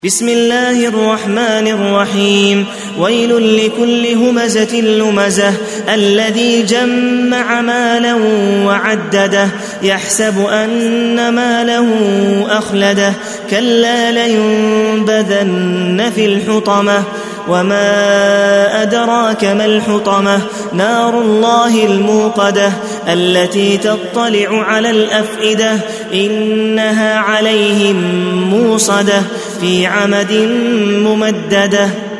بسم الله الرحمن الرحيم. ويل لكل همزة لمزة الذي جمع مالا وعدده يحسب أن ماله أخلده كلا لينبذن في الحطمة وما أدراك ما الحطمة نار الله الموقدة التي تطلع على الأفئدة إنها عليهم موصدة في عمد ممددة.